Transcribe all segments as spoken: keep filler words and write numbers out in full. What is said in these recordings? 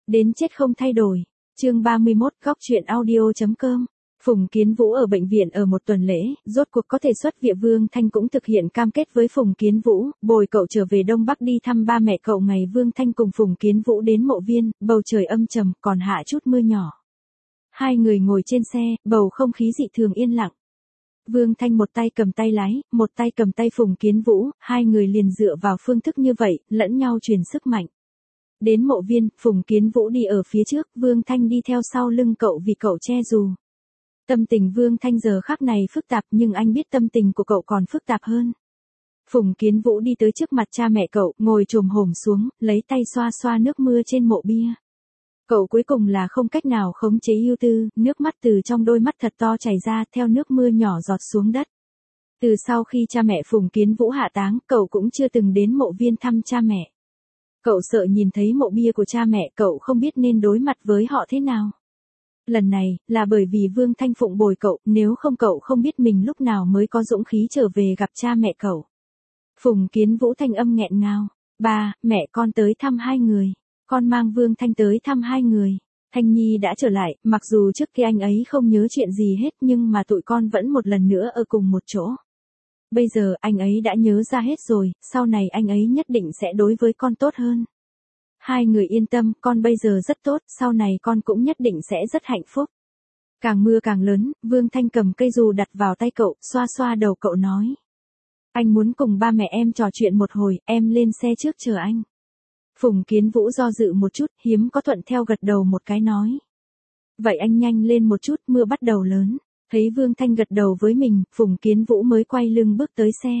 Đến chết không thay đổi. Chương ba mươi mốt, góc truyện audio chấm com. Phùng Kiến Vũ ở bệnh viện ở một tuần lễ, rốt cuộc có thể xuất viện. Vương Thanh cũng thực hiện cam kết với Phùng Kiến Vũ, bồi cậu trở về Đông Bắc đi thăm ba mẹ cậu. Ngày Vương Thanh cùng Phùng Kiến Vũ đến mộ viên, bầu trời âm trầm, còn hạ chút mưa nhỏ. Hai người ngồi trên xe, bầu không khí dị thường yên lặng. Vương Thanh một tay cầm tay lái, một tay cầm tay Phùng Kiến Vũ, hai người liền dựa vào phương thức như vậy, lẫn nhau truyền sức mạnh. Đến mộ viên, Phùng Kiến Vũ đi ở phía trước, Vương Thanh đi theo sau lưng cậu vì cậu che dù. Tâm tình Vương Thanh giờ khắc này phức tạp, nhưng anh biết tâm tình của cậu còn phức tạp hơn. Phùng Kiến Vũ đi tới trước mặt cha mẹ cậu, ngồi chồm hổm xuống, lấy tay xoa xoa nước mưa trên mộ bia. Cậu cuối cùng là không cách nào khống chế ưu tư, nước mắt từ trong đôi mắt thật to chảy ra, theo nước mưa nhỏ giọt xuống đất. Từ sau khi cha mẹ Phùng Kiến Vũ hạ táng, cậu cũng chưa từng đến mộ viên thăm cha mẹ. Cậu sợ nhìn thấy mộ bia của cha mẹ, cậu không biết nên đối mặt với họ thế nào. Lần này, là bởi vì Vương Thanh phụng bồi cậu, nếu không cậu không biết mình lúc nào mới có dũng khí trở về gặp cha mẹ cậu. Phùng Kiến Vũ thanh âm nghẹn ngào, ba, mẹ con tới thăm hai người. Con mang Vương Thanh tới thăm hai người. Thanh Nhi đã trở lại, mặc dù trước kia anh ấy không nhớ chuyện gì hết nhưng mà tụi con vẫn một lần nữa ở cùng một chỗ. Bây giờ anh ấy đã nhớ ra hết rồi, sau này anh ấy nhất định sẽ đối với con tốt hơn. Hai người yên tâm, con bây giờ rất tốt, sau này con cũng nhất định sẽ rất hạnh phúc. Càng mưa càng lớn, Vương Thanh cầm cây dù đặt vào tay cậu, xoa xoa đầu cậu nói. Anh muốn cùng ba mẹ em trò chuyện một hồi, em lên xe trước chờ anh. Phùng Kiến Vũ do dự một chút, hiếm có thuận theo gật đầu một cái nói. Vậy anh nhanh lên một chút, mưa bắt đầu lớn. Thấy Vương Thanh gật đầu với mình, Phùng Kiến Vũ mới quay lưng bước tới xe.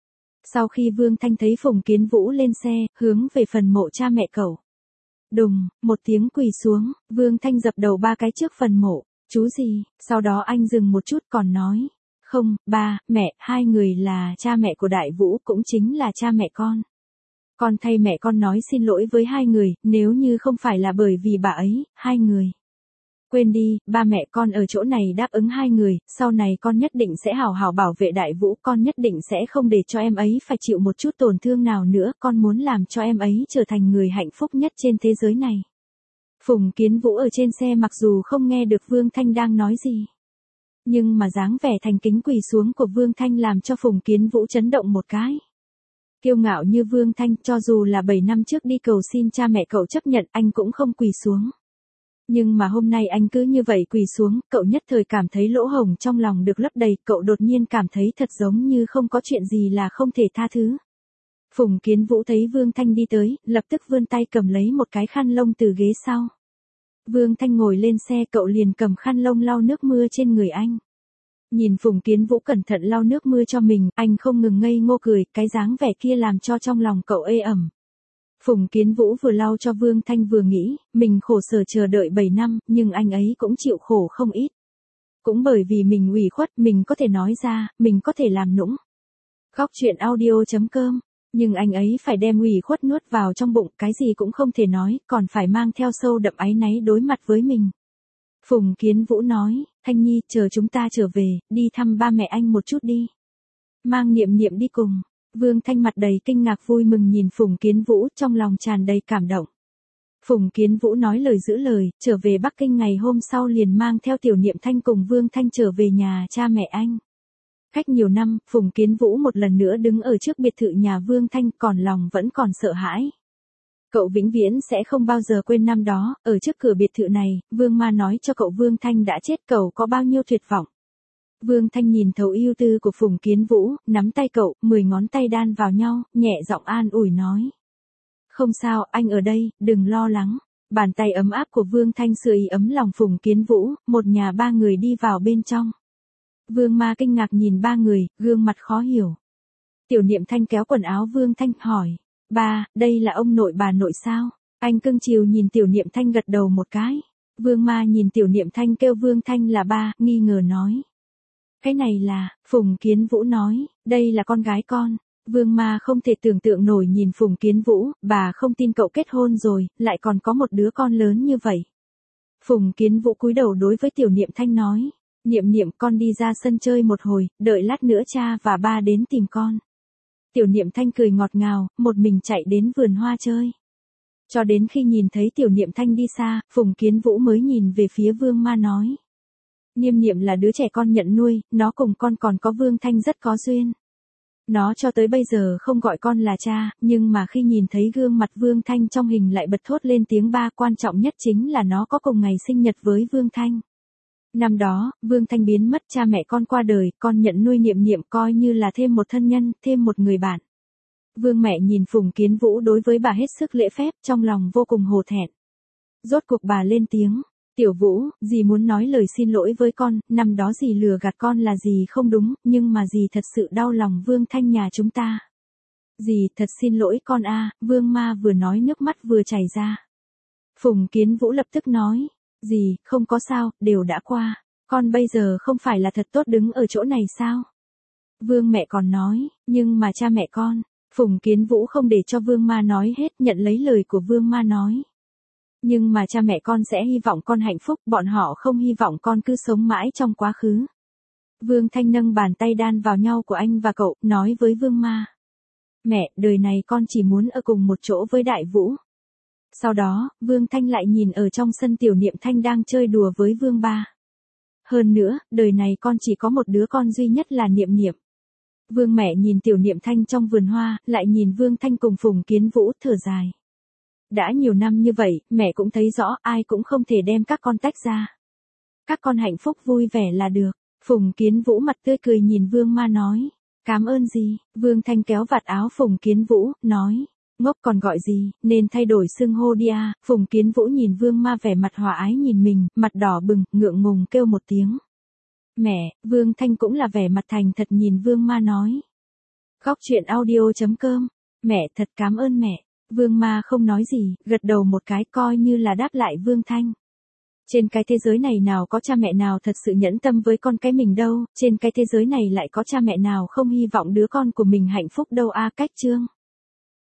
Sau khi Vương Thanh thấy Phùng Kiến Vũ lên xe, hướng về phần mộ cha mẹ cậu. Đùng, một tiếng quỳ xuống, Vương Thanh dập đầu ba cái trước phần mộ. Chú gì? Sau đó anh dừng một chút còn nói. Không, ba, mẹ, hai người là cha mẹ của Đại Vũ, cũng chính là cha mẹ con. Con thay mẹ con nói xin lỗi với hai người, nếu như không phải là bởi vì bà ấy, hai người. Quên đi, ba mẹ con ở chỗ này đáp ứng hai người, sau này con nhất định sẽ hào hào bảo vệ Đại Vũ, con nhất định sẽ không để cho em ấy phải chịu một chút tổn thương nào nữa, con muốn làm cho em ấy trở thành người hạnh phúc nhất trên thế giới này. Phùng Kiến Vũ ở trên xe mặc dù không nghe được Vương Thanh đang nói gì. Nhưng mà dáng vẻ thành kính quỳ xuống của Vương Thanh làm cho Phùng Kiến Vũ chấn động một cái. Kiêu ngạo như Vương Thanh, cho dù là bảy năm trước đi cầu xin cha mẹ cậu chấp nhận, anh cũng không quỳ xuống. Nhưng mà hôm nay anh cứ như vậy quỳ xuống, cậu nhất thời cảm thấy lỗ hổng trong lòng được lấp đầy, cậu đột nhiên cảm thấy thật giống như không có chuyện gì là không thể tha thứ. Phùng Kiến Vũ thấy Vương Thanh đi tới, lập tức vươn tay cầm lấy một cái khăn lông từ ghế sau. Vương Thanh ngồi lên xe, cậu liền cầm khăn lông lau nước mưa trên người anh. Nhìn Phùng Kiến Vũ cẩn thận lau nước mưa cho mình, anh không ngừng ngây ngô cười, cái dáng vẻ kia làm cho trong lòng cậu ê ẩm. Phùng Kiến Vũ vừa lau cho Vương Thanh vừa nghĩ, mình khổ sở chờ đợi bảy năm, nhưng anh ấy cũng chịu khổ không ít. Cũng bởi vì mình ủy khuất, mình có thể nói ra, mình có thể làm nũng. Góc truyện audio chấm com, nhưng anh ấy phải đem ủy khuất nuốt vào trong bụng, cái gì cũng không thể nói, còn phải mang theo sâu đậm áy náy đối mặt với mình. Phùng Kiến Vũ nói, Thanh Nhi, chờ chúng ta trở về, đi thăm ba mẹ anh một chút đi. Mang Niệm Niệm đi cùng. Vương Thanh mặt đầy kinh ngạc vui mừng nhìn Phùng Kiến Vũ, trong lòng tràn đầy cảm động. Phùng Kiến Vũ nói lời giữ lời, trở về Bắc Kinh ngày hôm sau liền mang theo Tiểu Niệm Thanh cùng Vương Thanh trở về nhà cha mẹ anh. Cách nhiều năm, Phùng Kiến Vũ một lần nữa đứng ở trước biệt thự nhà Vương Thanh, còn lòng vẫn còn sợ hãi. Cậu vĩnh viễn sẽ không bao giờ quên năm đó, ở trước cửa biệt thự này, Vương Ma nói cho cậu Vương Thanh đã chết, cậu có bao nhiêu tuyệt vọng. Vương Thanh nhìn thấu ưu tư của Phùng Kiến Vũ, nắm tay cậu, mười ngón tay đan vào nhau, nhẹ giọng an ủi nói. Không sao, anh ở đây, đừng lo lắng. Bàn tay ấm áp của Vương Thanh sưởi ấm lòng Phùng Kiến Vũ, một nhà ba người đi vào bên trong. Vương Ma kinh ngạc nhìn ba người, gương mặt khó hiểu. Tiểu Niệm Thanh kéo quần áo Vương Thanh, hỏi. Ba, đây là ông nội bà nội sao? Anh cưng chiều nhìn Tiểu Niệm Thanh gật đầu một cái. Vương Ma nhìn Tiểu Niệm Thanh kêu Vương Thanh là ba, nghi ngờ nói. Cái này là, Phùng Kiến Vũ nói, đây là con gái con. Vương Ma không thể tưởng tượng nổi nhìn Phùng Kiến Vũ, bà không tin cậu kết hôn rồi, lại còn có một đứa con lớn như vậy. Phùng Kiến Vũ cúi đầu đối với Tiểu Niệm Thanh nói, Niệm Niệm, con đi ra sân chơi một hồi, đợi lát nữa cha và ba đến tìm con. Tiểu Niệm Thanh cười ngọt ngào, một mình chạy đến vườn hoa chơi. Cho đến khi nhìn thấy Tiểu Niệm Thanh đi xa, Phùng Kiến Vũ mới nhìn về phía Vương Ma nói. Niệm Niệm là đứa trẻ con nhận nuôi, nó cùng con còn có Vương Thanh rất có duyên. Nó cho tới bây giờ không gọi con là cha, nhưng mà khi nhìn thấy gương mặt Vương Thanh trong hình lại bật thốt lên tiếng ba, quan trọng nhất chính là nó có cùng ngày sinh nhật với Vương Thanh. Năm đó, Vương Thanh biến mất, cha mẹ con qua đời, con nhận nuôi Niệm Niệm coi như là thêm một thân nhân, thêm một người bạn. Vương mẹ nhìn Phùng Kiến Vũ đối với bà hết sức lễ phép, trong lòng vô cùng hổ thẹn. Rốt cuộc bà lên tiếng, Tiểu Vũ, dì muốn nói lời xin lỗi với con, năm đó dì lừa gạt con là dì không đúng, nhưng mà dì thật sự đau lòng Vương Thanh nhà chúng ta. Dì thật xin lỗi con a. Vương Ma vừa nói nước mắt vừa chảy ra. Phùng Kiến Vũ lập tức nói, dì, không có sao, đều đã qua, con bây giờ không phải là thật tốt đứng ở chỗ này sao? Vương mẹ còn nói, nhưng mà cha mẹ con. Phùng Kiến Vũ không để cho Vương Ma nói hết, nhận lấy lời của Vương Ma nói. Nhưng mà cha mẹ con sẽ hy vọng con hạnh phúc, bọn họ không hy vọng con cứ sống mãi trong quá khứ. Vương Thanh nâng bàn tay đan vào nhau của anh và cậu, nói với Vương Ma. Mẹ, đời này con chỉ muốn ở cùng một chỗ với Đại Vũ. Sau đó, Vương Thanh lại nhìn ở trong sân Tiểu Niệm Thanh đang chơi đùa với Vương Ba. Hơn nữa, đời này con chỉ có một đứa con duy nhất là Niệm Niệm. Vương mẹ nhìn Tiểu Niệm Thanh trong vườn hoa, lại nhìn Vương Thanh cùng Phùng Kiến Vũ, thở dài. Đã nhiều năm như vậy, mẹ cũng thấy rõ ai cũng không thể đem các con tách ra. Các con hạnh phúc vui vẻ là được. Phùng Kiến Vũ mặt tươi cười nhìn Vương Ma nói. Cảm ơn gì? Vương Thanh kéo vạt áo Phùng Kiến Vũ, nói. Ngốc còn gọi gì, nên thay đổi xưng hô đi à. Phùng Kiến Vũ nhìn Vương Ma vẻ mặt hòa ái nhìn mình, mặt đỏ bừng, ngượng ngùng kêu một tiếng. Mẹ, Vương Thanh cũng là vẻ mặt thành thật nhìn Vương Ma nói. Góc truyện audio chấm com. Mẹ thật cảm ơn mẹ. Vương Ma không nói gì, gật đầu một cái coi như là đáp lại Vương Thanh. Trên cái thế giới này nào có cha mẹ nào thật sự nhẫn tâm với con cái mình đâu, trên cái thế giới này lại có cha mẹ nào không hy vọng đứa con của mình hạnh phúc đâu a. Cách chương